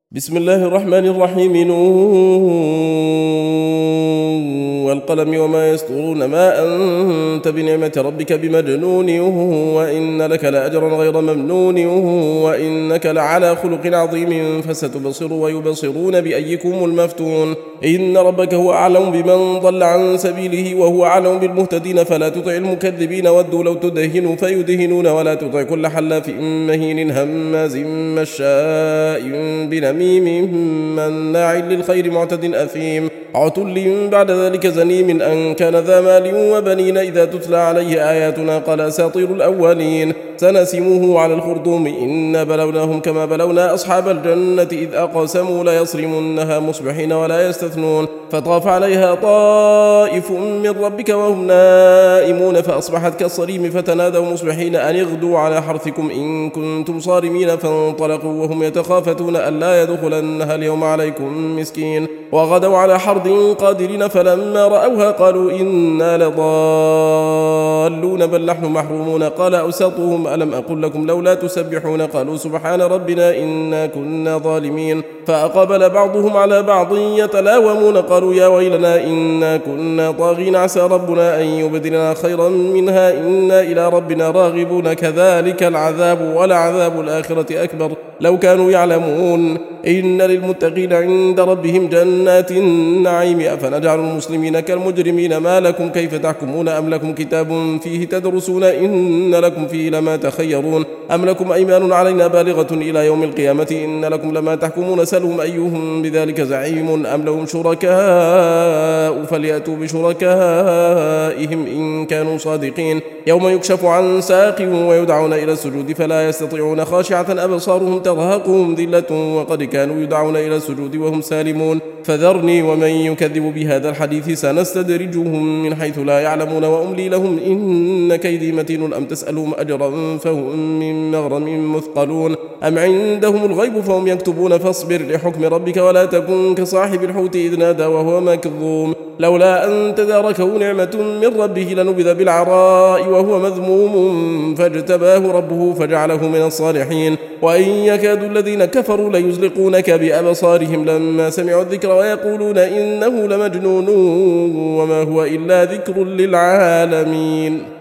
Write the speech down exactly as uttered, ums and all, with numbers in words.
بسم الله الرحمن الرحيم. نون والقلم وما يسطرون ما أنت بنعمة ربك بمجنون وإن لك لأجرا غير ممنون وإنك لعلى خلق عظيم فستبصر ويبصرون بأيكم المفتون. إن ربك هو أعلم بمن ضل عن سبيله وهو أعلم بالمهتدين فلا تطع المكذبين ودوا لو تدهن فيدهنون ولا تطع كل حلاف مهين هماز مشاء بنميم مناع للخير معتد أثيم عتل بعد ذلك زنيم أن كان ذا مال وبنين إذا تتلى عليه آياتنا قال أساطير الأولين سنسمه على الخرطوم إنا بلوناهم كما بلونا أصحاب الجنة إذ أقسموا ليصرمنها مصبحين ولا يستثنون فطاف عليها طائف من ربك وهم نائمون فأصبحت كالصريم فتنادوا مصبحين أن اغدوا على حرثكم إن كنتم صارمين فانطلقوا وهم يتخافتون ألا يدخلنها اليوم عليكم مسكين وغدوا على حرد قادرين فلما رأوها قالوا إنا لضالون بل نحن محرومون قال أوسطهم ألم أقل لكم لولا تسبحون قالوا سبحان ربنا إنا كنا ظالمين فأقبل بعضهم على بعض يتلاومون قالوا يا ويلنا إنا كنا طاغين عسى ربنا أن يبدلنا خيرا منها إنا إلى ربنا راغبون كذلك العذاب ولعذاب الآخرة أكبر لو كانوا يعلمون إن للمتقين عند ربهم جنات النعيم أفنجعل المسلمين كالمجرمين ما لكم كيف تحكمون أم لكم كتاب فيه تدرسون إن لكم فيه لما تخيرون أم لكم أيمان علينا بالغة إلى يوم القيامة إن لكم لما تحكمون سلهم أيهم بذلك زعيم أم لهم شركاء فليأتوا بشركائهم إن كانوا صادقين يوم يكشف عن ساق ويدعون إلى السجود فلا يستطيعون خاشعة أبصارهم ترهقهم ذلة وقد كانوا يدعون إلى السجود وهم سالمون فذرني ومن يكذب بهذا الحديث سنستدرجهم من حيث لا يعلمون وأملي لهم إن كيدي متين أم تسألهم أجرا فهم من مغرم مثقلون أم عندهم الغيب فهم يكتبون فاصبر لحكم ربك ولا تكن كصاحب الحوت إذ نادى وهو مكظوم لولا أن تداركه نعمة من ربه لنبذ بالعراء وهو مذموم فاجتباه ربه فجعله من الصالحين وإن يكاد الذين كفروا ليزلقونك بأبصارهم لما سمعوا الذكر ويقولون إنه لمجنون وما هو إلا ذكر للعالمين.